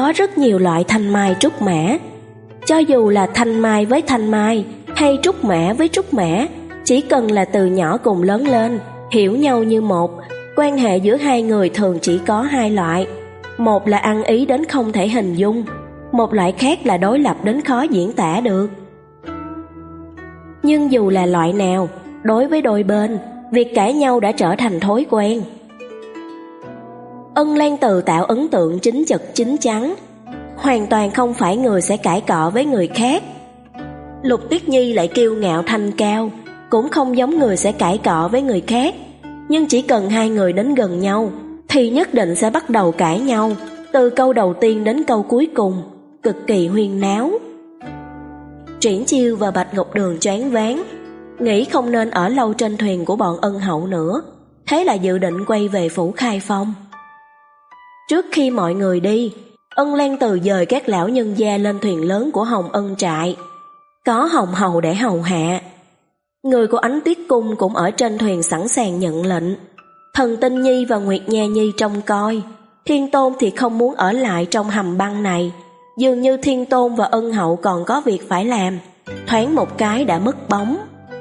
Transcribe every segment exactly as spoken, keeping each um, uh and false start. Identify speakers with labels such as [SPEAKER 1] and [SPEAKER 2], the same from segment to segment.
[SPEAKER 1] Có rất nhiều loại thanh mai trúc mã. Cho dù là thanh mai với thanh mai hay trúc mã với trúc mã, chỉ cần là từ nhỏ cùng lớn lên, hiểu nhau như một, quan hệ giữa hai người thường chỉ có hai loại. Một là ăn ý đến không thể hình dung, một loại khác là đối lập đến khó diễn tả được. Nhưng dù là loại nào, đối với đôi bên, việc cãi nhau đã trở thành thói quen. Ân Lan Từ tạo ấn tượng chính trực chính chắn, hoàn toàn không phải người sẽ cãi cọ với người khác. Lục Tuyết Nhi lại kiêu ngạo thanh cao, cũng không giống người sẽ cãi cọ với người khác. Nhưng chỉ cần hai người đến gần nhau thì nhất định sẽ bắt đầu cãi nhau, từ câu đầu tiên đến câu cuối cùng, cực kỳ huyên náo. Triển Chiêu và Bạch Ngọc Đường choáng váng, nghĩ không nên ở lâu trên thuyền của bọn Ân Hậu nữa, thế là dự định quay về phủ Khai Phong. Trước khi mọi người đi, Ân Lan Từ dời các lão nhân gia lên thuyền lớn của Hồng Ân trại, có Hồng Hầu để hầu hạ. Người của Ánh Tuyết Cung cũng ở trên thuyền sẵn sàng nhận lệnh. Thần Tinh Nhi và Nguyệt Nha Nhi trông coi. Thiên Tôn thì không muốn ở lại trong hầm băng này. Dường như Thiên Tôn và Ân Hậu còn có việc phải làm, thoáng một cái đã mất bóng.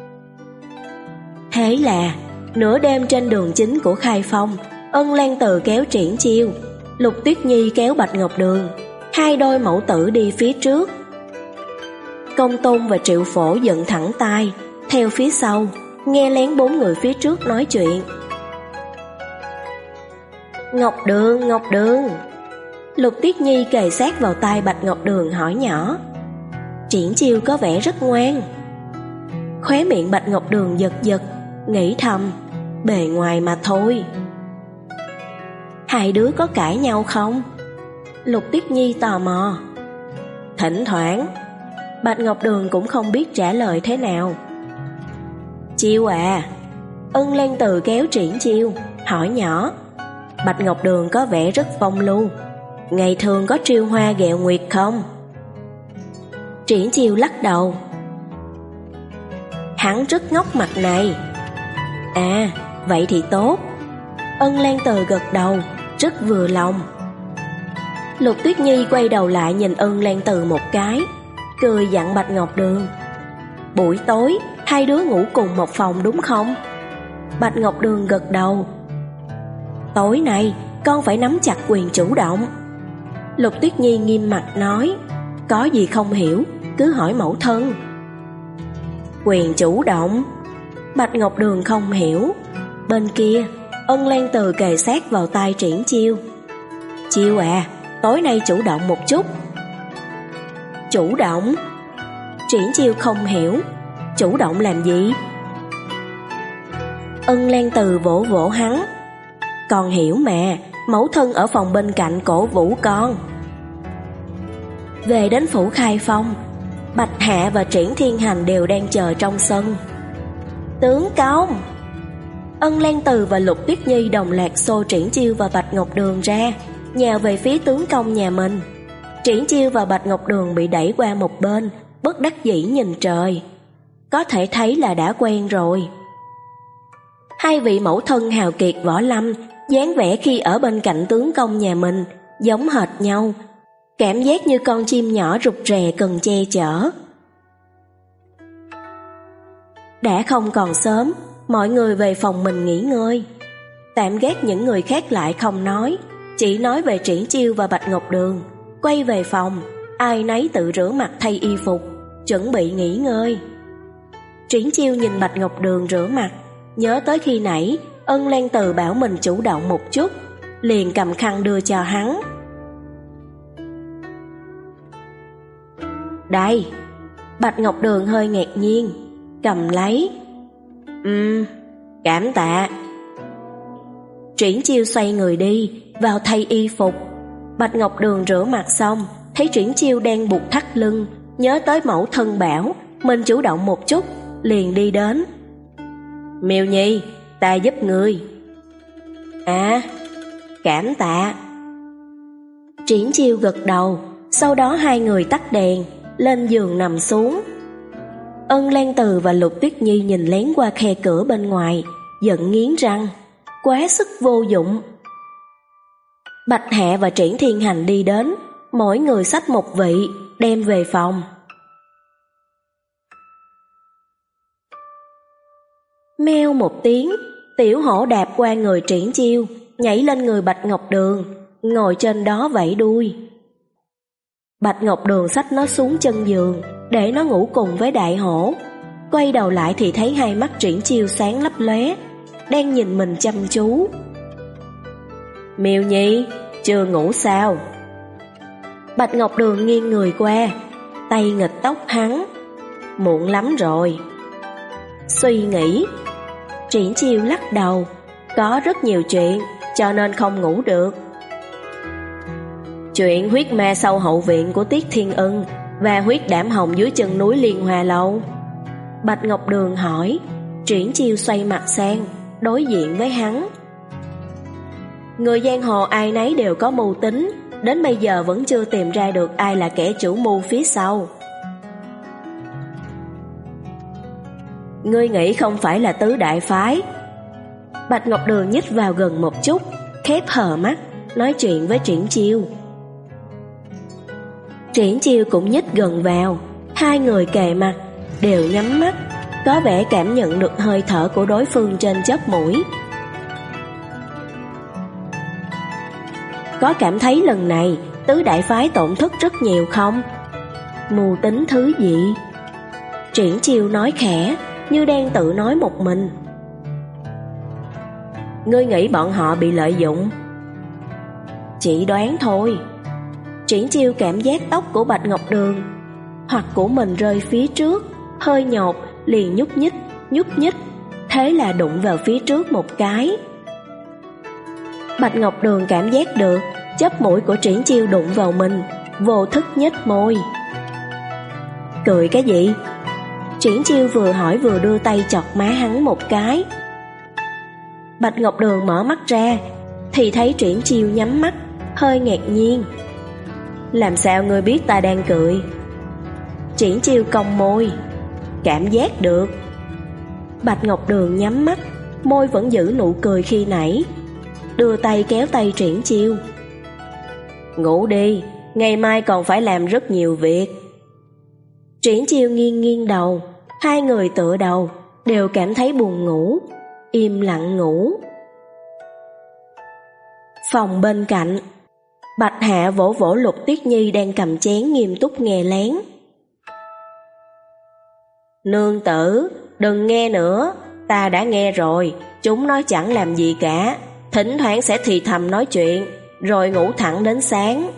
[SPEAKER 1] Thế là nửa đêm trên đường chính của Khai Phong, Ân Lan Từ kéo Triển Chiêu, Lục Tuyết Nhi kéo Bạch Ngọc Đường, hai đôi mẫu tử đi phía trước. Công Tôn và Triệu Phổ giận thẳng tai, theo phía sau, nghe lén bốn người phía trước nói chuyện. Ngọc Đường, Ngọc Đường. Lục Tuyết Nhi kề sát vào tai Bạch Ngọc Đường hỏi nhỏ. Triển Chiêu có vẻ rất ngoan. Khóe miệng Bạch Ngọc Đường giật giật, nghĩ thầm, bề ngoài mà thôi. Hai đứa có cãi nhau không? Lục Tuyết Nhi tò mò. Thỉnh thoảng. Bạch Ngọc Đường cũng không biết trả lời thế nào. Chiêu à. Ân Lan Từ kéo Triển Chiêu, hỏi nhỏ. Bạch Ngọc Đường có vẻ rất phong lưu, ngày thường có trêu hoa ghẹo nguyệt không? Triển Chiêu lắc đầu. Hắn rất ngốc mặt này. À, vậy thì tốt. Ân Lan Từ gật đầu, rất vừa lòng. Lục Tuyết Nhi quay đầu lại nhìn Ân Lan Từ một cái, cười dặn Bạch Ngọc Đường. Buổi tối, hai đứa ngủ cùng một phòng đúng không? Bạch Ngọc Đường gật đầu. Tối nay, con phải nắm chặt quyền chủ động. Lục Tuyết Nhi nghiêm mặt nói. Có gì không hiểu, cứ hỏi mẫu thân. Quyền chủ động? Bạch Ngọc Đường không hiểu. Bên kia, Ân Lan Từ kề sát vào tai Triển Chiêu. Chiêu à, tối nay chủ động một chút. Chủ động? Triển Chiêu không hiểu. Chủ động làm gì? Ân Lan Từ vỗ vỗ hắn. Con hiểu mà, mẫu thân ở phòng bên cạnh cổ vũ con. Về đến phủ Khai Phong, Bạch Hạ và Triển Thiên Hành đều đang chờ trong sân. Tướng công! Ân Lan Từ và Lục Tuyết Nhi đồng loạt xô Triển Chiêu và Bạch Ngọc Đường ra, nhào về phía tướng công nhà mình. Triển Chiêu và Bạch Ngọc Đường bị đẩy qua một bên, bất đắc dĩ nhìn trời. Có thể thấy là đã quen rồi. Hai vị mẫu thân hào kiệt võ lâm, dáng vẻ khi ở bên cạnh tướng công nhà mình giống hệt nhau, cảm giác như con chim nhỏ rụt rè cần che chở. Đã không còn sớm, mọi người về phòng mình nghỉ ngơi. Tạm gác những người khác lại không nói, chỉ nói về Triển Chiêu và Bạch Ngọc Đường. Quay về phòng, ai nấy tự rửa mặt thay y phục, chuẩn bị nghỉ ngơi. Triển Chiêu nhìn Bạch Ngọc Đường rửa mặt, nhớ tới khi nãy Ân Lan Từ bảo mình chủ động một chút, liền cầm khăn đưa cho hắn. Đây. Bạch Ngọc Đường hơi ngạc nhiên, cầm lấy. Ừm, cảm tạ. Triển Chiêu xoay người đi, vào thay y phục. Bạch Ngọc Đường rửa mặt xong, thấy Triển Chiêu đang buộc thắt lưng, nhớ tới mẫu thân bảo mình chủ động một chút, liền đi đến. Miêu Nhi, ta giúp ngươi. À, cảm tạ. Triển Chiêu gật đầu, sau đó hai người tắt đèn, lên giường nằm xuống. Ân Lan Từ và Lục Tuyết Nhi nhìn lén qua khe cửa bên ngoài, giận nghiến răng, quá sức vô dụng. Bạch Hạ và Triển Thiên Hành đi đến, mỗi người xách một vị, đem về phòng. Meo một tiếng, Tiểu Hổ đạp qua người Triển Chiêu, nhảy lên người Bạch Ngọc Đường, ngồi trên đó vẫy đuôi. Bạch Ngọc Đường xách nó xuống chân giường, để nó ngủ cùng với Đại Hổ. Quay đầu lại thì thấy hai mắt Triển Chiêu sáng lấp lóe, đang nhìn mình chăm chú. Miêu Nhi, chưa ngủ sao? Bạch Ngọc Đường nghiêng người qua, tay nghịch tóc hắn. Muộn lắm rồi. Suy nghĩ. Triển Chiêu lắc đầu, có rất nhiều chuyện, cho nên không ngủ được. Chuyện huyết ma sau hậu viện của Tiết Thiên Ân và huyết đảm hồng dưới chân núi Liên Hoa Lâu. Bạch Ngọc Đường hỏi. Triển Chiêu xoay mặt sang, đối diện với hắn. Người giang hồ ai nấy đều có mưu tính, đến bây giờ vẫn chưa tìm ra được ai là kẻ chủ mưu phía sau. Ngươi nghĩ không phải là tứ đại phái? Bạch Ngọc Đường nhích vào gần một chút, khép hờ mắt, nói chuyện với Triển Chiêu. Triển Chiêu cũng nhích gần vào, hai người kề mặt, đều nhắm mắt, có vẻ cảm nhận được hơi thở của đối phương trên chóp mũi. Có cảm thấy lần này tứ đại phái tổn thất rất nhiều không? Mưu tính thứ gì? Triển Chiêu nói khẽ, như đang tự nói một mình. Ngươi nghĩ bọn họ bị lợi dụng? Chỉ đoán thôi. Triển Chiêu cảm giác tóc của Bạch Ngọc Đường hoặc của mình rơi phía trước, hơi nhột, liền nhúc nhích, nhúc nhích, thế là đụng vào phía trước một cái. Bạch Ngọc Đường cảm giác được chóp mũi của Triển Chiêu đụng vào mình, vô thức nhếch môi. Cười cái gì? Triển Chiêu vừa hỏi vừa đưa tay chọc má hắn một cái. Bạch Ngọc Đường mở mắt ra, thì thấy Triển Chiêu nhắm mắt, hơi ngạc nhiên. Làm sao ngươi biết ta đang cười? Triển Chiêu cong môi. Cảm giác được. Bạch Ngọc Đường nhắm mắt, môi vẫn giữ nụ cười khi nãy, đưa tay kéo tay Triển Chiêu. Ngủ đi, ngày mai còn phải làm rất nhiều việc. Triển Chiêu nghiêng nghiêng đầu, hai người tựa đầu, đều cảm thấy buồn ngủ, im lặng ngủ. Phòng bên cạnh, Bạch Hạ vỗ vỗ Lục Tuyết Nhi đang cầm chén nghiêm túc nghe lén. Nương tử, đừng nghe nữa, ta đã nghe rồi, chúng nó chẳng làm gì cả, thỉnh thoảng sẽ thì thầm nói chuyện, rồi ngủ thẳng đến sáng.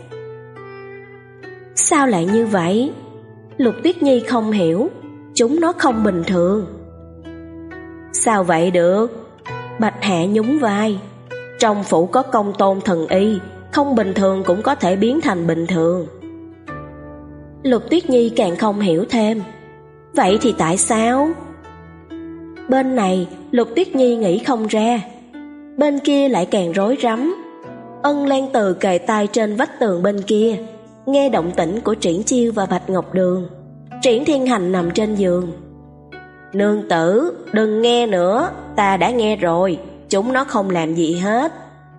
[SPEAKER 1] Sao lại như vậy? Lục Tuyết Nhi không hiểu, chúng nó không bình thường. Sao vậy được? Bạch Hạ nhún vai. Trong phủ có công tôn thần y, không bình thường cũng có thể biến thành bình thường. Lục Tuyết Nhi càng không hiểu thêm. Vậy thì tại sao? Bên này Lục Tuyết Nhi nghĩ không ra, bên kia lại càng rối rắm. Ân Lan Từ kề tai trên vách tường bên kia, nghe động tĩnh của Triển Chiêu và Bạch Ngọc Đường. Triển Thiên Hành nằm trên giường. Nương tử, đừng nghe nữa, ta đã nghe rồi, chúng nó không làm gì hết.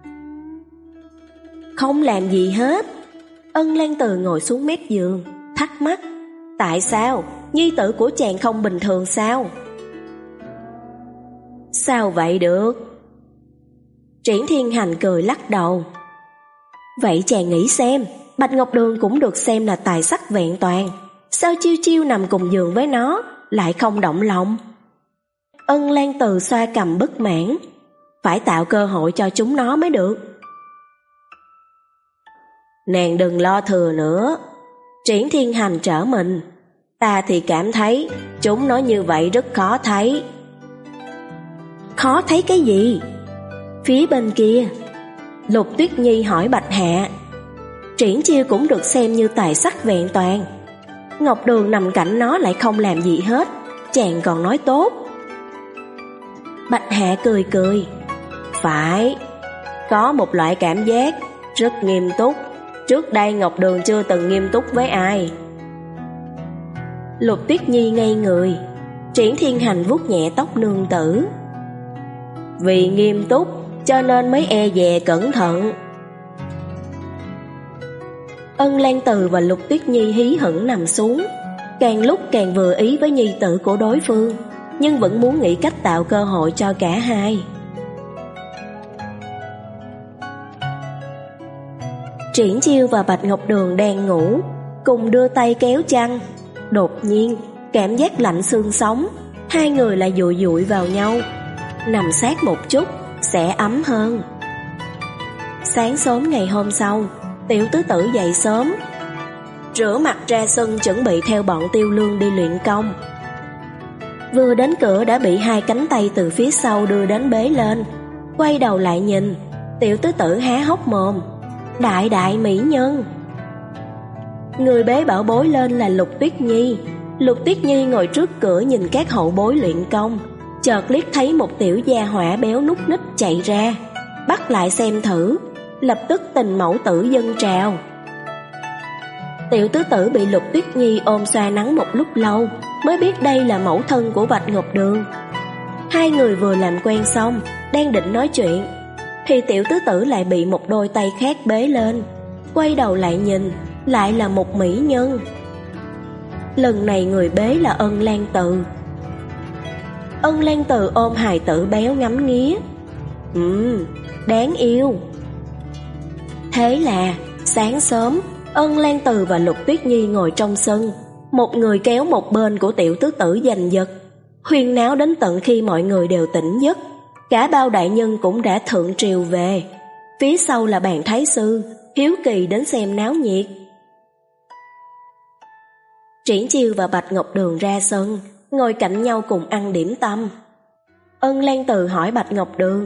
[SPEAKER 1] Không làm gì hết? Ân Lan Từ ngồi xuống mép giường, thắc mắc. Tại sao? Nhi tử của chàng không bình thường sao? Sao vậy được? Triển Thiên Hành cười lắc đầu. Vậy chàng nghĩ xem, Bạch Ngọc Đường cũng được xem là tài sắc vẹn toàn, sao Chiêu Chiêu nằm cùng giường với nó lại không động lòng? Ân Lan Từ xoa cằm bất mãn. Phải tạo cơ hội cho chúng nó mới được. Nàng đừng lo thừa nữa. Triển Thiên Hành trở mình. Ta thì cảm thấy chúng nó như vậy rất khó thấy. Khó thấy cái gì? Phía bên kia, Lục Tuyết Nhi hỏi Bạch Hạ. Triển Chiêu cũng được xem như tài sắc vẹn toàn, Ngọc Đường nằm cạnh nó lại không làm gì hết, chàng còn nói tốt. Bạch Hạ cười cười. Phải, có một loại cảm giác rất nghiêm túc. Trước đây Ngọc Đường chưa từng nghiêm túc với ai. Lục Tuyết Nhi ngây người. Triển Thiên Hành vuốt nhẹ tóc nương tử. Vì nghiêm túc cho nên mới e dè cẩn thận. Ân Lan Từ và Lục Tuyết Nhi hí hửng nằm xuống, càng lúc càng vừa ý với nhi tử của đối phương, nhưng vẫn muốn nghĩ cách tạo cơ hội cho cả hai. Triển Chiêu và Bạch Ngọc Đường đang ngủ, cùng đưa tay kéo chăn. Đột nhiên, cảm giác lạnh xương sống, hai người lại dụi dụi vào nhau. Nằm sát một chút, sẽ ấm hơn. Sáng sớm ngày hôm sau, Tiểu tứ tử dậy sớm, rửa mặt ra sân chuẩn bị theo bọn Tiêu Lương đi luyện công. Vừa đến cửa đã bị hai cánh tay từ phía sau đưa đến bế lên. Quay đầu lại nhìn, Tiểu tứ tử há hốc mồm. Đại đại mỹ nhân. Người bế bảo bối lên là Lục Tuyết Nhi. Lục Tuyết Nhi ngồi trước cửa nhìn các hậu bối luyện công, chợt liếc thấy một tiểu gia hỏa béo nút ních chạy ra, bắt lại xem thử, lập tức tình mẫu tử dâng trào. Tiểu tứ tử bị Lục Tuyết Nhi ôm xoa nắng một lúc lâu, mới biết đây là mẫu thân của Bạch Ngọc Đường. Hai người vừa làm quen xong, đang định nói chuyện, thì tiểu tứ tử lại bị một đôi tay khác bế lên. Quay đầu lại nhìn, lại là một mỹ nhân. Lần này người bế là Ân Lan Từ. Ân Lan Từ ôm hài tử béo ngắm nghía. Ừm, đáng yêu. Thế là sáng sớm, Ân Lan Từ và Lục Tuyết Nhi ngồi trong sân, một người kéo một bên của tiểu tứ tử giành giật, huyên náo đến tận khi mọi người đều tỉnh giấc. Cả bao đại nhân cũng đã thượng triều về. Phía sau là bàn thái sư, hiếu kỳ đến xem náo nhiệt. Triển Chiêu và Bạch Ngọc Đường ra sân, ngồi cạnh nhau cùng ăn điểm tâm. Ân Lan Từ hỏi Bạch Ngọc Đường: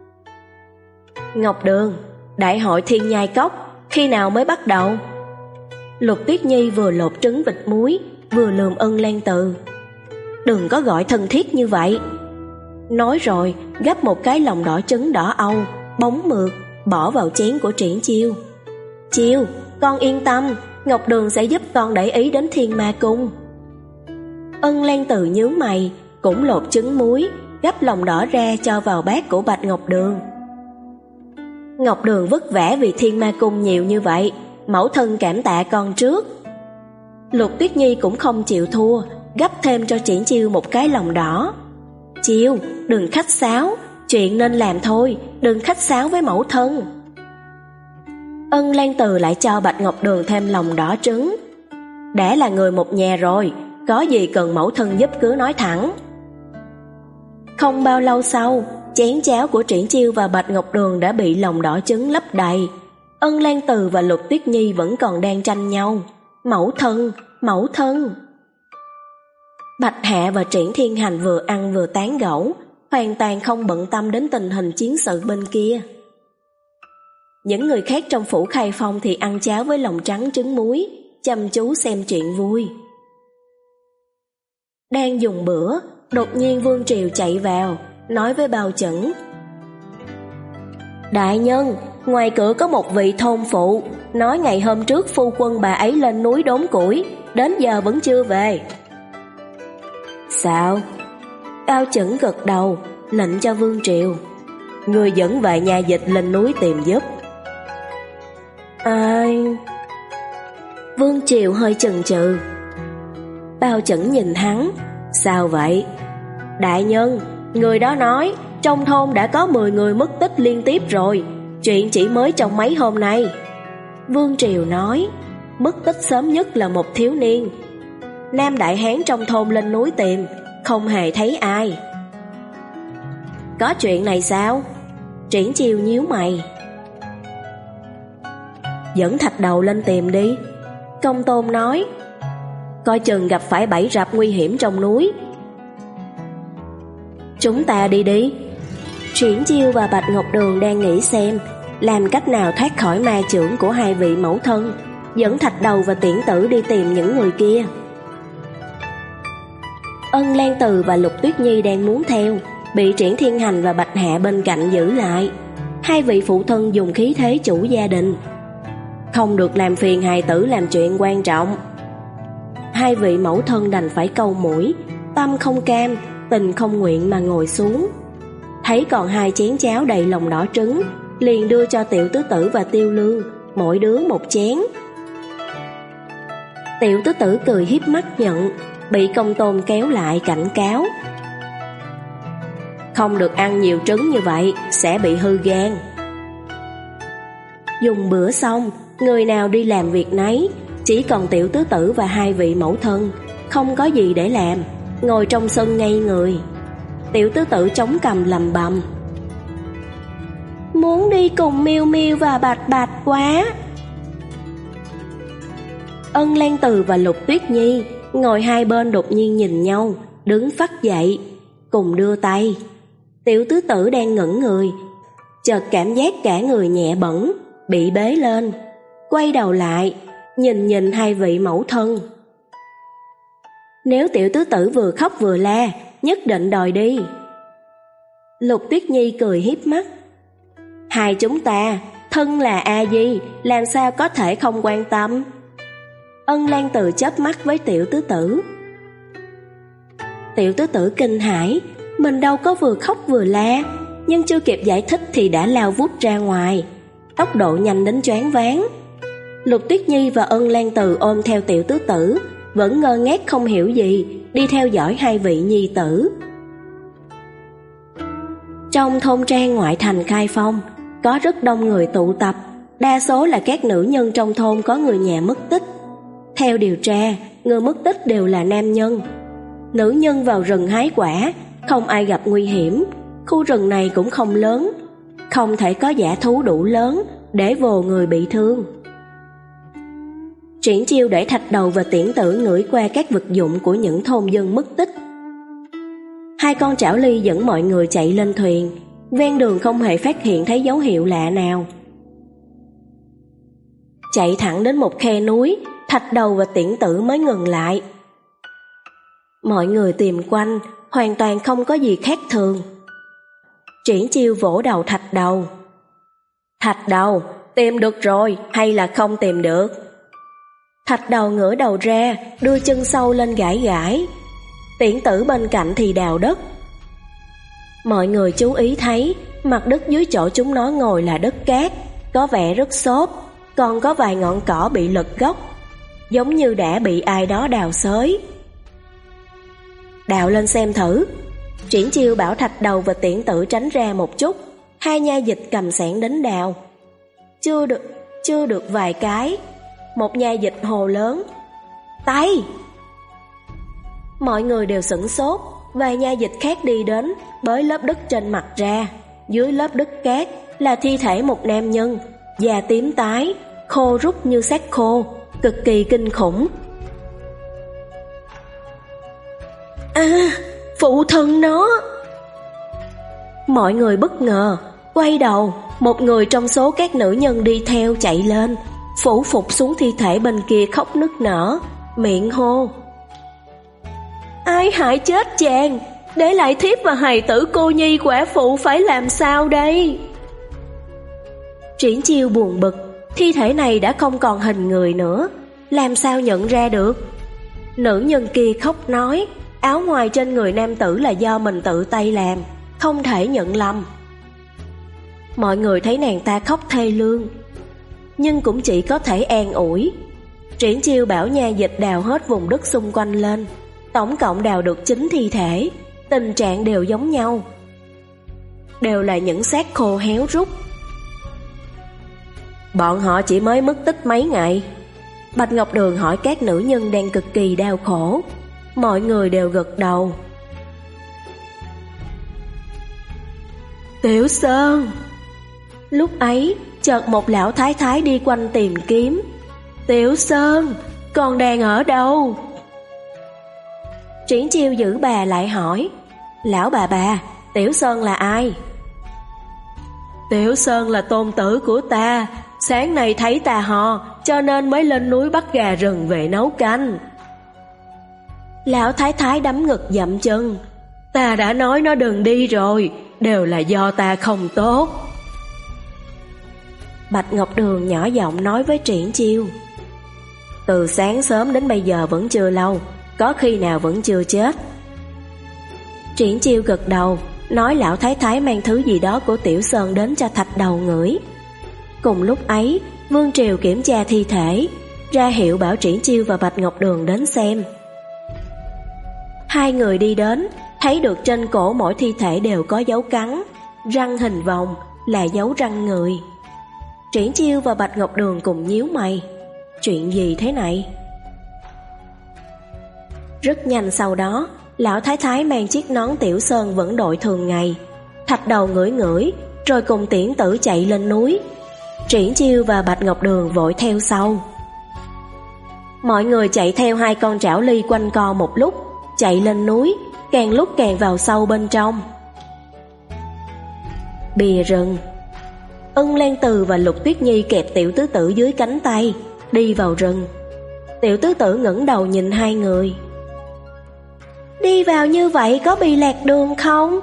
[SPEAKER 1] Ngọc Đường, đại hội Thiên Nhai Cốc khi nào mới bắt đầu? Lục Tuyết Nhi vừa lột trứng vịt muối, vừa lườm Ân Lan Từ. Đừng có gọi thân thiết như vậy. Nói rồi, gắp một cái lòng đỏ trứng đỏ âu, bóng mượt, bỏ vào chén của Triển Chiêu. Chiêu, con yên tâm, Ngọc Đường sẽ giúp con để ý đến Thiên Ma Cung. Ân Lan Từ nhíu mày, cũng lột trứng muối, gắp lòng đỏ ra cho vào bát của Bạch Ngọc Đường. Ngọc Đường vất vả vì Thiên Ma Cung nhiều như vậy, mẫu thân cảm tạ con trước. Lục Tuyết Nhi cũng không chịu thua, gắp thêm cho Triển Chiêu một cái lòng đỏ. Chiêu, đừng khách sáo, chuyện nên làm thôi, đừng khách sáo với mẫu thân. Ân Lan Từ lại cho Bạch Ngọc Đường thêm lòng đỏ trứng. Đã là người một nhà rồi, có gì cần mẫu thân giúp cứ nói thẳng. Không bao lâu sau, chén cháo của Triển Chiêu và Bạch Ngọc Đường đã bị lòng đỏ trứng lấp đầy. Ân Lan Từ và Lục Tuyết Nhi vẫn còn đang tranh nhau. Mẫu thân, mẫu thân. Bạch Hạ và Triển Thiên Hành vừa ăn vừa tán gẫu, hoàn toàn không bận tâm đến tình hình chiến sự bên kia. Những người khác trong phủ Khai Phong thì ăn cháo với lòng trắng trứng muối, chăm chú xem chuyện vui. Đang dùng bữa, đột nhiên Vương Triều chạy vào, nói với Bao Chẩn: Đại nhân, ngoài cửa có một vị thôn phụ, nói ngày hôm trước phu quân bà ấy lên núi đốn củi, đến giờ vẫn chưa về. Sao? Bao Chẩn gật đầu, lệnh cho Vương Triều: Người dẫn vài nhà dịch lên núi tìm giúp. Ai? Vương Triều hơi chần chừ. Bao Chẩn nhìn hắn: Sao vậy? Đại nhân, người đó nói trong thôn đã có mười người mất tích liên tiếp rồi, chuyện chỉ mới trong mấy hôm nay. Vương Triều nói: Mất tích sớm nhất là một thiếu niên. Nam đại hán trong thôn lên núi tìm, không hề thấy ai. Có chuyện này sao? Triển Chiêu nhíu mày. Dẫn Thạch Đầu lên tìm đi, Công Tôn nói. Coi chừng gặp phải bẫy rập nguy hiểm trong núi. Chúng ta đi đi. Triển Chiêu và Bạch Ngọc Đường đang nghĩ xem làm cách nào thoát khỏi ma chưởng của hai vị mẫu thân, dẫn Thạch Đầu và Tiễn Tử đi tìm những người kia. Ân Lan Từ và Lục Tuyết Nhi đang muốn theo, bị Triển Thiên Hành và Bạch Hạ bên cạnh giữ lại. Hai vị phụ thân dùng khí thế chủ gia đình, không được làm phiền hài tử làm chuyện quan trọng. Hai vị mẫu thân đành phải câu mũi, tâm không cam, tình không nguyện mà ngồi xuống. Thấy còn hai chén cháo đầy lòng đỏ trứng, liền đưa cho Tiểu tứ tử và Tiêu Lương, mỗi đứa một chén. Tiểu tứ tử cười hiếp mắt nhận, bị công tôn kéo lại cảnh cáo. Không được ăn nhiều trứng như vậy, sẽ bị hư gan. Dùng bữa xong, người nào đi làm việc nấy, chỉ còn tiểu tứ tử và hai vị mẫu thân, không có gì để làm, ngồi trong sân ngây người. Tiểu tứ tử chống cằm lầm bầm: muốn đi cùng Miêu Miêu và Bạch Bạch quá. Ân Lan Từ và Lục Tuyết Nhi ngồi hai bên đột nhiên nhìn nhau, đứng phắt dậy, cùng đưa tay. Tiểu tứ tử đang ngẩn người, chợt cảm giác cả người nhẹ bẫng, bị bế lên, quay đầu lại, nhìn nhìn hai vị mẫu thân. Nếu tiểu tứ tử vừa khóc vừa la, nhất định đòi đi. Lục Tuyết Nhi cười hiếp mắt: hai chúng ta, thân là A Di, làm sao có thể không quan tâm. Ân Lan Từ chớp mắt với tiểu tứ tử. Tiểu tứ tử kinh hãi, mình đâu có vừa khóc vừa la, nhưng chưa kịp giải thích thì đã lao vút ra ngoài, tốc độ nhanh đến choáng váng. Lục Tuyết Nhi và Ân Lan Từ ôm theo tiểu tứ tử, vẫn ngơ ngác không hiểu gì, đi theo dõi hai vị nhi tử. Trong thôn trang ngoại thành Khai Phong, có rất đông người tụ tập, đa số là các nữ nhân trong thôn có người nhà mất tích. Theo điều tra, người mất tích đều là nam nhân. Nữ nhân vào rừng hái quả, không ai gặp nguy hiểm. Khu rừng này cũng không lớn, không thể có dã thú đủ lớn để vồ người bị thương. Triển Chiêu để Thạch Đầu và Tiễn Tử ngửi qua các vật dụng của những thôn dân mất tích. Hai con trảo ly dẫn mọi người chạy lên thuyền, ven đường không hề phát hiện thấy dấu hiệu lạ nào. Chạy thẳng đến một khe núi, Thạch Đầu và Tiễn Tử mới ngừng lại. Mọi người tìm quanh, hoàn toàn không có gì khác thường. Triển Chiêu vỗ đầu Thạch Đầu: Thạch Đầu, tìm được rồi hay là không tìm được? Thạch Đầu ngửa đầu ra, đưa chân sâu lên gãi gãi. Tiễn Tử bên cạnh thì đào đất. Mọi người chú ý thấy mặt đất dưới chỗ chúng nó ngồi là đất cát, có vẻ rất xốp, còn có vài ngọn cỏ bị lật gốc, giống như đã bị ai đó đào xới. Đào lên xem thử. Triển Chiêu bảo Thạch Đầu và Tiễn Tử tránh ra một chút. Hai nha dịch cầm xẻng đến đào. Chưa được, chưa được vài cái, một nha dịch hồ lớn: tay! Mọi người đều sửng sốt. Vài nha dịch khác đi đến, bới lớp đất trên mặt ra. Dưới lớp đất cát là thi thể một nam nhân, da tím tái, khô rút như xác khô, cực kỳ kinh khủng. À, phụ thân nó! Mọi người bất ngờ, quay đầu. Một người trong số các nữ nhân đi theo chạy lên, phủ phục xuống thi thể bên kia khóc nức nở, miệng hô: ai hại chết chàng? Để lại thiếp và hài tử cô nhi quả phụ phải làm sao đây? Triển Chiêu buồn bực, thi thể này đã không còn hình người nữa, làm sao nhận ra được? Nữ nhân kia khóc nói, áo ngoài trên người nam tử là do mình tự tay làm, không thể nhận lầm. Mọi người thấy nàng ta khóc thê lương, nhưng cũng chỉ có thể an ủi. Triển Chiêu bảo nha dịch đào hết vùng đất xung quanh lên, tổng cộng đào được chín thi thể, tình trạng đều giống nhau, đều là những xác khô héo rút. Bọn họ chỉ mới mất tích mấy ngày. Bạch Ngọc Đường hỏi các nữ nhân đang cực kỳ đau khổ. Mọi người đều gật đầu. Tiểu Sơn! Lúc ấy chợt một lão thái thái đi quanh tìm kiếm. Tiểu Sơn, con đang ở đâu? Triển Chiêu giữ bà lại hỏi, lão bà bà, Tiểu Sơn là ai? Tiểu Sơn là tôn tử của ta, sáng nay thấy ta ho, cho nên mới lên núi bắt gà rừng về nấu canh. Lão thái thái đấm ngực dậm chân, ta đã nói nó đừng đi rồi, đều là do ta không tốt. Bạch Ngọc Đường nhỏ giọng nói với Triển Chiêu, từ sáng sớm đến bây giờ vẫn chưa lâu, có khi nào vẫn chưa chết. Triển Chiêu gật đầu, nói lão thái thái mang thứ gì đó của Tiểu Sơn đến cho Thạch Đầu ngửi. Cùng lúc ấy, Vương Triều kiểm tra thi thể, ra hiệu bảo Triển Chiêu và Bạch Ngọc Đường đến xem. Hai người đi đến, thấy được trên cổ mỗi thi thể đều có dấu cắn, răng hình vòng là dấu răng người. Triển Chiêu và Bạch Ngọc Đường cùng nhíu mày. Chuyện gì thế này? Rất nhanh sau đó, lão thái thái mang chiếc nón Tiểu Sơn vẫn đội thường ngày, Thạch Đầu ngửi ngửi, rồi cùng Tiễn Tử chạy lên núi. Triển Chiêu và Bạch Ngọc Đường vội theo sau. Mọi người chạy theo hai con trảo ly quanh co một lúc, chạy lên núi, càng lúc càng vào sâu bên trong. Bìa rừng. Ân Lan Từ và Lục Tuyết Nhi kẹp Tiểu Tứ Tử dưới cánh tay, đi vào rừng. Tiểu Tứ Tử ngẩng đầu nhìn hai người. Đi vào như vậy có bị lạc đường không?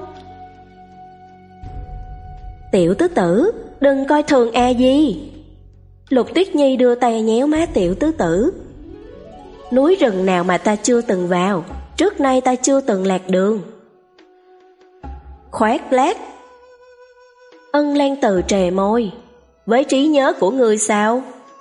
[SPEAKER 1] Tiểu Tứ Tử, đừng coi thường A Di. Lục Tuyết Nhi đưa tay nhéo má Tiểu Tứ Tử. Núi rừng nào mà ta chưa từng vào, trước nay ta chưa từng lạc đường. Khoác lác. Ân Lan Từ trề môi. Với trí nhớ của ngươi sao?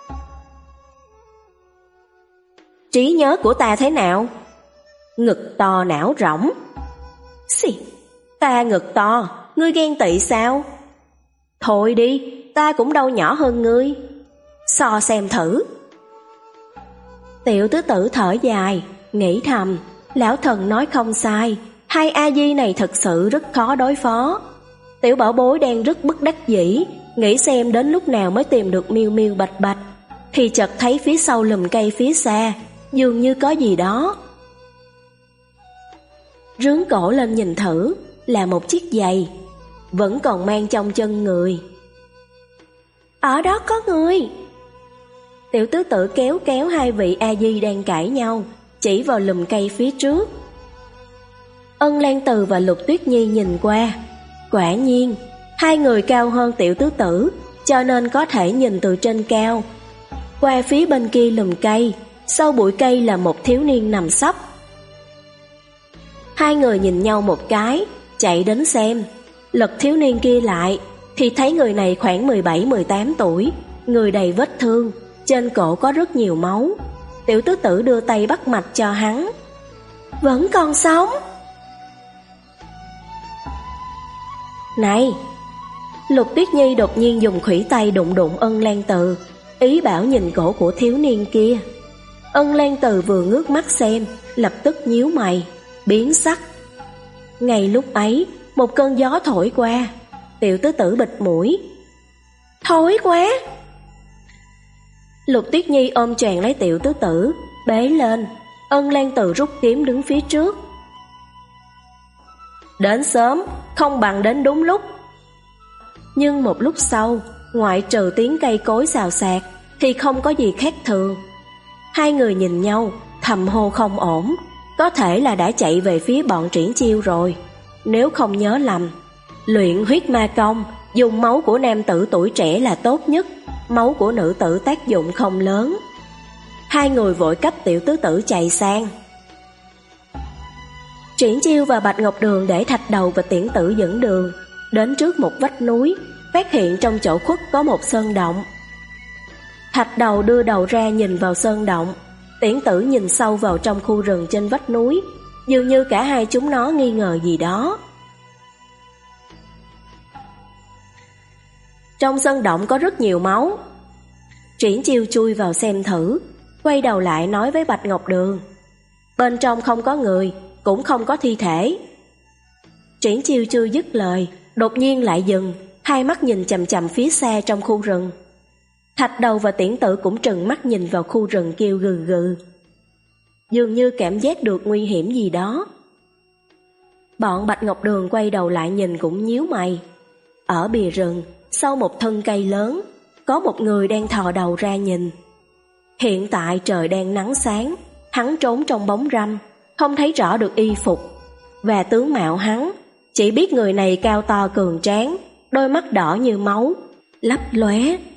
[SPEAKER 1] Trí nhớ của ta thế nào? Ngực to não rỗng. Xì, ta ngực to, ngươi ghen tị sao? Thôi đi, ta cũng đâu nhỏ hơn ngươi. So xem thử. Tiểu Tứ Tử thở dài, nghĩ thầm, lão thần nói không sai, hai A Di này thật sự rất khó đối phó. Tiểu Bảo Bối đang rất bất đắc dĩ, nghĩ xem đến lúc nào mới tìm được Miêu Miêu Bạch Bạch, thì chợt thấy phía sau lùm cây phía xa, dường như có gì đó. Rướn cổ lên nhìn thử, là một chiếc giày, vẫn còn mang trong chân người. Ở đó có người. Tiểu Tứ Tử kéo kéo hai vị A Di đang cãi nhau, chỉ vào lùm cây phía trước. Ân Lan Từ và Lục Tuyết Nhi nhìn qua, quả nhiên hai người cao hơn Tiểu Tứ Tử, cho nên có thể nhìn từ trên cao. Qua phía bên kia lùm cây, sau bụi cây là một thiếu niên nằm sấp. Hai người nhìn nhau một cái, chạy đến xem. Lật thiếu niên kia lại thì thấy người này khoảng mười bảy mười tám tuổi, người đầy vết thương, trên cổ có rất nhiều máu. Tiểu Tứ Tử đưa tay bắt mạch cho hắn. Vẫn còn sống. Này! Lục Tuyết Nhi đột nhiên dùng khuỷu tay đụng đụng Ân Lan Từ, ý bảo nhìn cổ của thiếu niên kia. Ân Lan Từ vừa ngước mắt xem, lập tức nhíu mày, biến sắc. Ngay lúc ấy, một cơn gió thổi qua, Tiểu Tứ Tử bịt mũi. Thổi quá! Lục Tuyết Nhi ôm choàng lấy Tiểu Tứ Tử, bế lên. Ân Lan Từ rút kiếm đứng phía trước. Đến sớm, không bằng đến đúng lúc. Nhưng một lúc sau, ngoại trừ tiếng cây cối xào xạc, thì không có gì khác thường. Hai người nhìn nhau, thầm hô không ổn, có thể là đã chạy về phía bọn Triển Chiêu rồi. Nếu không nhớ lầm, luyện huyết ma công, dùng máu của nam tử tuổi trẻ là tốt nhất, máu của nữ tử tác dụng không lớn. Hai người vội cấp Tiểu Tứ Tử chạy sang. Triển Chiêu và Bạch Ngọc Đường để Thạch Đầu và Tiễn Tử dẫn đường, đến trước một vách núi, phát hiện trong chỗ khuất có một sơn động. Thạch Đầu đưa đầu ra nhìn vào sơn động, Tiễn Tử nhìn sâu vào trong khu rừng trên vách núi, dường như cả hai chúng nó nghi ngờ gì đó. Trong sơn động có rất nhiều máu. Triển Chiêu chui vào xem thử, quay đầu lại nói với Bạch Ngọc Đường. Bên trong không có người, cũng không có thi thể. Triển Chiêu chưa dứt lời, đột nhiên lại dừng, hai mắt nhìn chằm chằm phía xa trong khu rừng. Thạch Đầu và Tiễn Tử cũng trừng mắt nhìn vào khu rừng kêu gừ gừ, dường như cảm giác được nguy hiểm gì đó. Bọn Bạch Ngọc Đường quay đầu lại nhìn cũng nhíu mày. Ở bìa rừng, sau một thân cây lớn, có một người đang thò đầu ra nhìn. Hiện tại trời đang nắng sáng, hắn trốn trong bóng râm, không thấy rõ được y phục và tướng mạo hắn, chỉ biết người này cao to cường tráng, đôi mắt đỏ như máu, lấp lóe.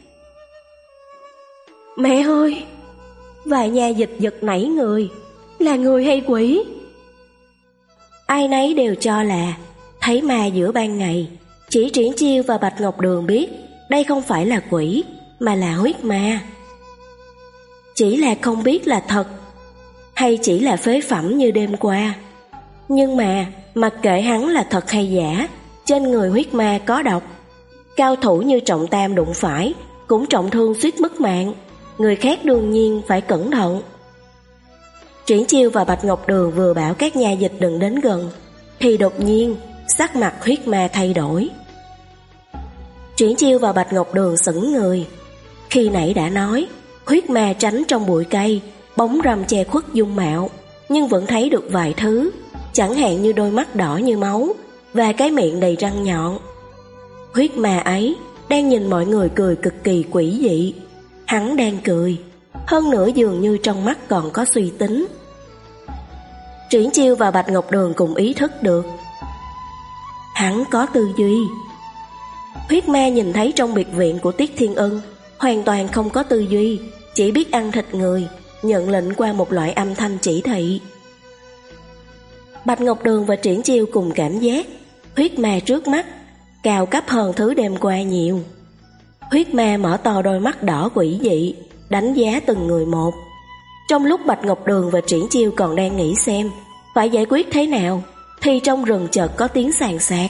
[SPEAKER 1] Mẹ ơi! Vài nhà dịch giật nảy người, là người hay quỷ? Ai nấy đều cho là thấy ma giữa ban ngày, chỉ Triển Chiêu và Bạch Ngọc Đường biết đây không phải là quỷ, mà là huyết ma. chỉ là không biết là thật hay chỉ là phế phẩm như đêm qua. Nhưng mà mặc kệ hắn là thật hay giả, trên người huyết ma có độc. Cao thủ như Trọng Tam đụng phải cũng trọng thương suýt mất mạng, người khác đương nhiên phải cẩn thận. Triển Chiêu và Bạch Ngọc Đường vừa bảo các nha dịch đừng đến gần, thì đột nhiên sắc mặt huyết ma thay đổi. Triển Chiêu và Bạch Ngọc Đường sững người. Khi nãy đã nói huyết ma tránh trong bụi cây, bóng râm che khuất dung mạo, nhưng vẫn thấy được vài thứ, chẳng hạn như đôi mắt đỏ như máu và cái miệng đầy răng nhọn. Huyết ma ấy đang nhìn mọi người cười cực kỳ quỷ dị. Hắn đang cười, hơn nữa dường như trong mắt còn có suy tính. Triển Chiêu và Bạch Ngọc Đường cùng ý thức được hắn có tư duy. Huyết ma nhìn thấy trong biệt viện của Tiết Thiên Ân hoàn toàn không có tư duy, chỉ biết ăn thịt người, nhận lệnh qua một loại âm thanh chỉ thị. Bạch Ngọc Đường và Triển Chiêu cùng cảm giác huyết ma trước mắt cao cấp hơn thứ đêm qua nhiều. Huyết ma mở to đôi mắt đỏ quỷ dị, đánh giá từng người một. Trong lúc Bạch Ngọc Đường và Triển Chiêu còn đang nghĩ xem phải giải quyết thế nào, thì trong rừng chợt có tiếng sàn sạt.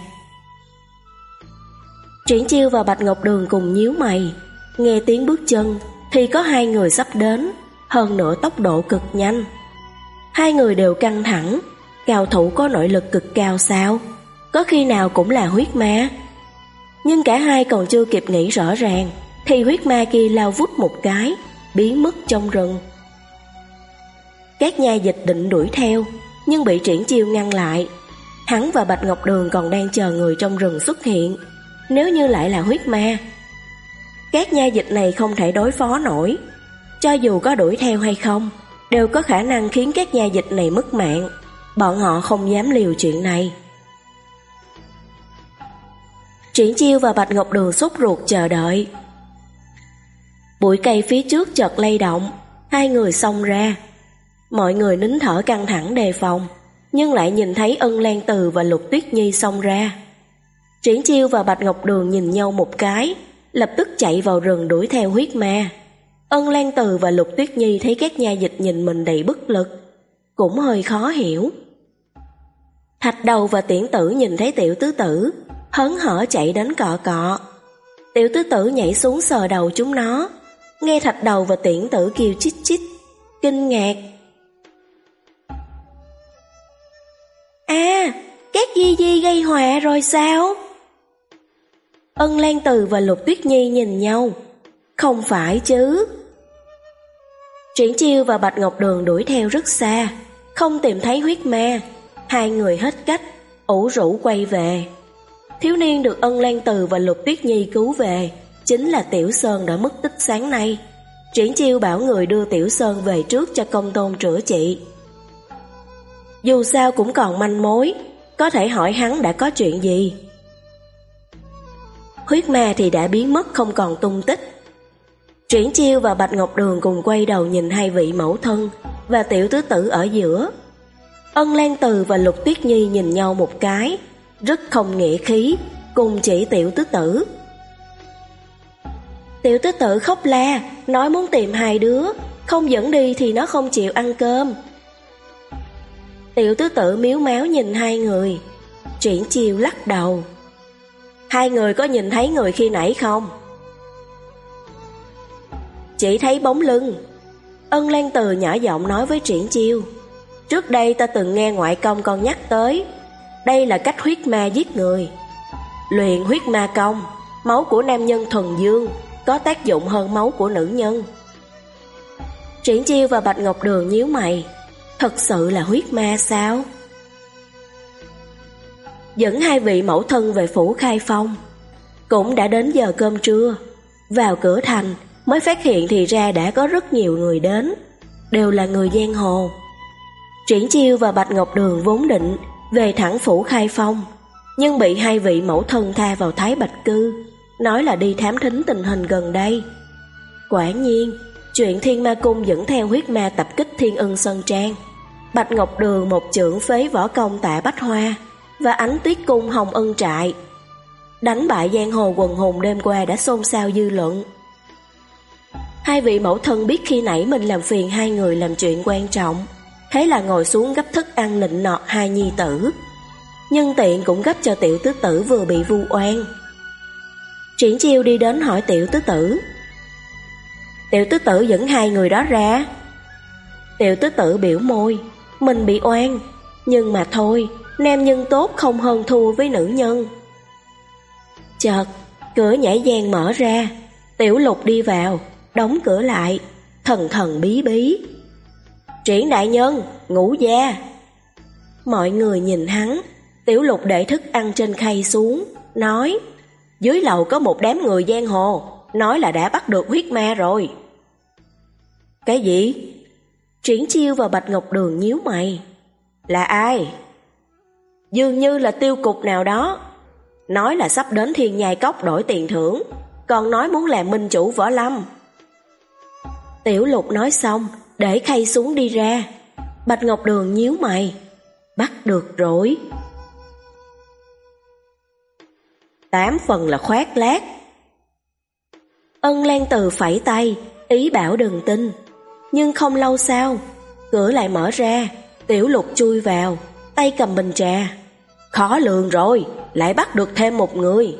[SPEAKER 1] Triển Chiêu và Bạch Ngọc Đường cùng nhíu mày, nghe tiếng bước chân thì có hai người sắp đến, hơn nữa tốc độ cực nhanh. Hai người đều căng thẳng, cao thủ có nội lực cực cao sao? Có khi nào cũng là huyết ma? Nhưng cả hai còn chưa kịp nghĩ rõ ràng thì huyết ma kia lao vút một cái, biến mất trong rừng. Các nha dịch định đuổi theo, nhưng bị Triển Chiêu ngăn lại. Hắn và Bạch Ngọc Đường còn đang chờ người trong rừng xuất hiện. Nếu như lại là huyết ma, các nha dịch này không thể đối phó nổi. Cho dù có đuổi theo hay không, đều có khả năng khiến các nha dịch này mất mạng. Bọn họ không dám liều chuyện này. Triển Chiêu và Bạch Ngọc Đường sốt ruột chờ đợi. Bụi cây phía trước chợt lay động, hai người xông ra. Mọi người nín thở căng thẳng đề phòng, nhưng lại nhìn thấy Ân Lan Từ và Lục Tuyết Nhi xông ra. Triển Chiêu và Bạch Ngọc Đường nhìn nhau một cái, lập tức chạy vào rừng đuổi theo huyết ma. Ân Lan Từ và Lục Tuyết Nhi thấy các nha dịch nhìn mình đầy bất lực, cũng hơi khó hiểu. Thạch Đầu và Tiễn Tử nhìn thấy Tiểu Tứ Tử, hớn hở chạy đến cọ cọ. Tiểu Tứ Tử nhảy xuống sờ đầu chúng nó, nghe Thạch Đầu và Tiễn Tử kêu chít chít, kinh ngạc. À, các Di Di gây họa rồi sao? Ân Lan Từ và Lục Tuyết Nhi nhìn nhau. Không phải chứ. Triển Chiêu và Bạch Ngọc Đường đuổi theo rất xa, không tìm thấy huyết ma. Hai người hết cách, ủ rũ quay về. Thiếu niên được Ân Lan Từ và Lục Tuyết Nhi cứu về chính là Tiểu Sơn đã mất tích sáng nay. Triển Chiêu bảo người đưa Tiểu Sơn về trước cho Công Tôn chữa trị. Dù sao cũng còn manh mối, có thể hỏi hắn đã có chuyện gì. Huyết ma thì đã biến mất không còn tung tích. Triển Chiêu và Bạch Ngọc Đường cùng quay đầu nhìn hai vị mẫu thân và Tiểu Tứ Tử ở giữa. Ân Lan Từ và Lục Tuyết Nhi nhìn nhau một cái, rất không nghĩa khí, cùng chỉ Tiểu Tứ Tử. Tiểu Tứ Tử khóc la, nói muốn tìm hai đứa, không dẫn đi thì nó không chịu ăn cơm. Tiểu Tứ Tử miếu máu nhìn hai người. Triển Chiêu lắc đầu. Hai người có nhìn thấy người khi nãy không? Chỉ thấy bóng lưng. Ân Lan Từ nhỏ giọng nói với Triển Chiêu. Trước đây ta từng nghe ngoại công con nhắc tới, đây là cách huyết ma giết người. Luyện huyết ma công, máu của nam nhân thuần dương có tác dụng hơn máu của nữ nhân. Triển Chiêu và Bạch Ngọc Đường nhíu mày. Thật sự là huyết ma sao? Dẫn hai vị mẫu thân về phủ Khai Phong. Cũng đã đến giờ cơm trưa. Vào cửa thành mới phát hiện thì ra đã có rất nhiều người đến, đều là người giang hồ. Triển Chiêu và Bạch Ngọc Đường vốn định về thẳng phủ Khai Phong, nhưng bị hai vị mẫu thân tha vào Thái Bạch Cư, nói là đi thám thính tình hình gần đây. Quả nhiên, chuyện Thiên Ma Cung dẫn theo huyết ma tập kích Thiên Ân Sơn Trang, Bạch Ngọc Đường một chưởng phế võ công Tạ Bách Hoa và Ánh Tuyết Cung Hồng Ân Trại, đánh bại giang hồ quần hùng đêm qua đã xôn xao dư luận. Hai vị mẫu thân biết khi nãy mình làm phiền hai người làm chuyện quan trọng, thế là ngồi xuống gấp thức ăn nịnh nọt hai nhi tử. Nhân tiện cũng gấp cho tiểu tứ tử vừa bị vu oan. Triển Chiêu đi đến hỏi tiểu tứ tử: Tiểu tứ tử dẫn hai người đó ra. Tiểu tứ tử biểu môi: Mình bị oan, nhưng mà thôi, nam nhân tốt không hơn thua với nữ nhân. Chợt cửa nhảy gian mở ra, Tiểu Lục đi vào, đóng cửa lại, thần thần bí bí: Triển đại nhân, ngủ gia. Mọi người nhìn hắn. Tiểu Lục để thức ăn trên khay xuống, nói: Dưới lầu có một đám người giang hồ, nói là đã bắt được huyết ma rồi. Cái gì? Triển Chiêu và Bạch Ngọc Đường nhíu mày. Là ai? Dường như là tiêu cục nào đó. Nói là sắp đến Thiên Nhai Cốc đổi tiền thưởng, còn nói muốn làm minh chủ võ lâm. Tiểu Lục nói xong, để khay xuống đi ra. Bạch Ngọc Đường nhíu mày. Bắt được rồi. Tám phần là khoác lác. Ân Lan Từ phẩy tay, ý bảo đừng tin. Nhưng không lâu sau, cửa lại mở ra, Tiểu Lục chui vào, tay cầm bình trà. Khó lường rồi, lại bắt được thêm một người.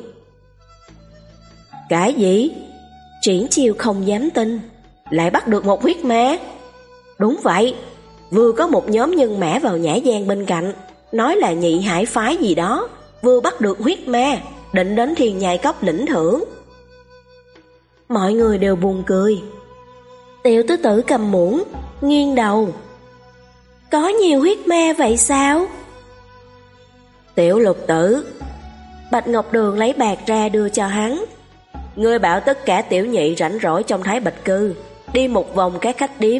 [SPEAKER 1] Cái gì? Triển Chiêu không dám tin. Lại bắt được một huyết ma? Đúng vậy, vừa có một nhóm nhân mã vào Nhã Giang bên cạnh, nói là Nhị Hải phái gì đó, vừa bắt được huyết ma, định đến Thiên Nhai Cốc lĩnh thưởng. Mọi người đều buồn cười. Tiểu tứ tử cầm muỗng, nghiêng đầu. Có nhiều huyết ma vậy sao? Tiểu Lục tử. Bạch Ngọc Đường lấy bạc ra đưa cho hắn. Ngươi bảo tất cả tiểu nhị rảnh rỗi trong Thái Bạch Cư đi một vòng các khách điếm,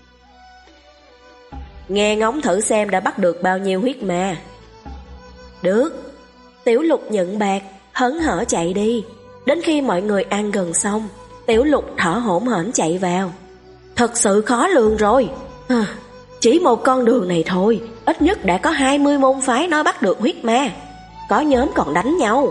[SPEAKER 1] nghe ngóng thử xem đã bắt được bao nhiêu huyết ma. Được. Tiểu Lục nhận bạc, hớn hở chạy đi. Đến khi mọi người ăn gần xong, Tiểu Lục thở hổn hển chạy vào. Thật sự khó lường rồi. à, Chỉ một con đường này thôi, ít nhất đã có hai mươi môn phái nói bắt được huyết ma. Có nhóm còn đánh nhau.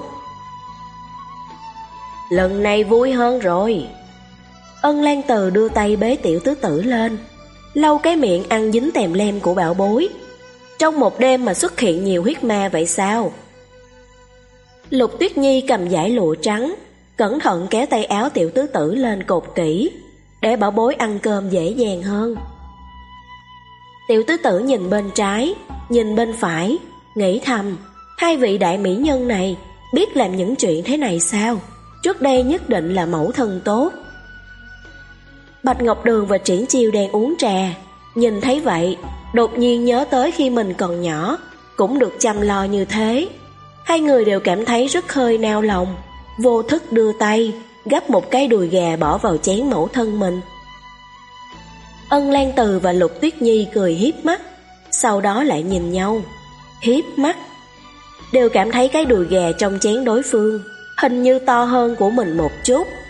[SPEAKER 1] Lần này vui hơn rồi. Ân Lan Từ đưa tay bế tiểu tứ tử lên, lau cái miệng ăn dính tèm lem của bảo bối. Trong một đêm mà xuất hiện nhiều huyết ma vậy sao? Lục Tuyết Nhi cầm dải lụa trắng, cẩn thận kéo tay áo tiểu tứ tử lên cột kỹ, để bảo bối ăn cơm dễ dàng hơn. Tiểu tứ tử nhìn bên trái, nhìn bên phải, nghĩ thầm, hai vị đại mỹ nhân này biết làm những chuyện thế này sao? Trước đây nhất định là mẫu thân tốt. Bạch Ngọc Đường và Triển Chiêu đang uống trà, nhìn thấy vậy, đột nhiên nhớ tới khi mình còn nhỏ, cũng được chăm lo như thế. Hai người đều cảm thấy rất hơi nao lòng, vô thức đưa tay, gắp một cái đùi gà bỏ vào chén mẫu thân mình. Ân Lan Từ và Lục Tuyết Nhi cười hiếp mắt, sau đó lại nhìn nhau, hiếp mắt. Đều cảm thấy cái đùi gà trong chén đối phương hình như to hơn của mình một chút.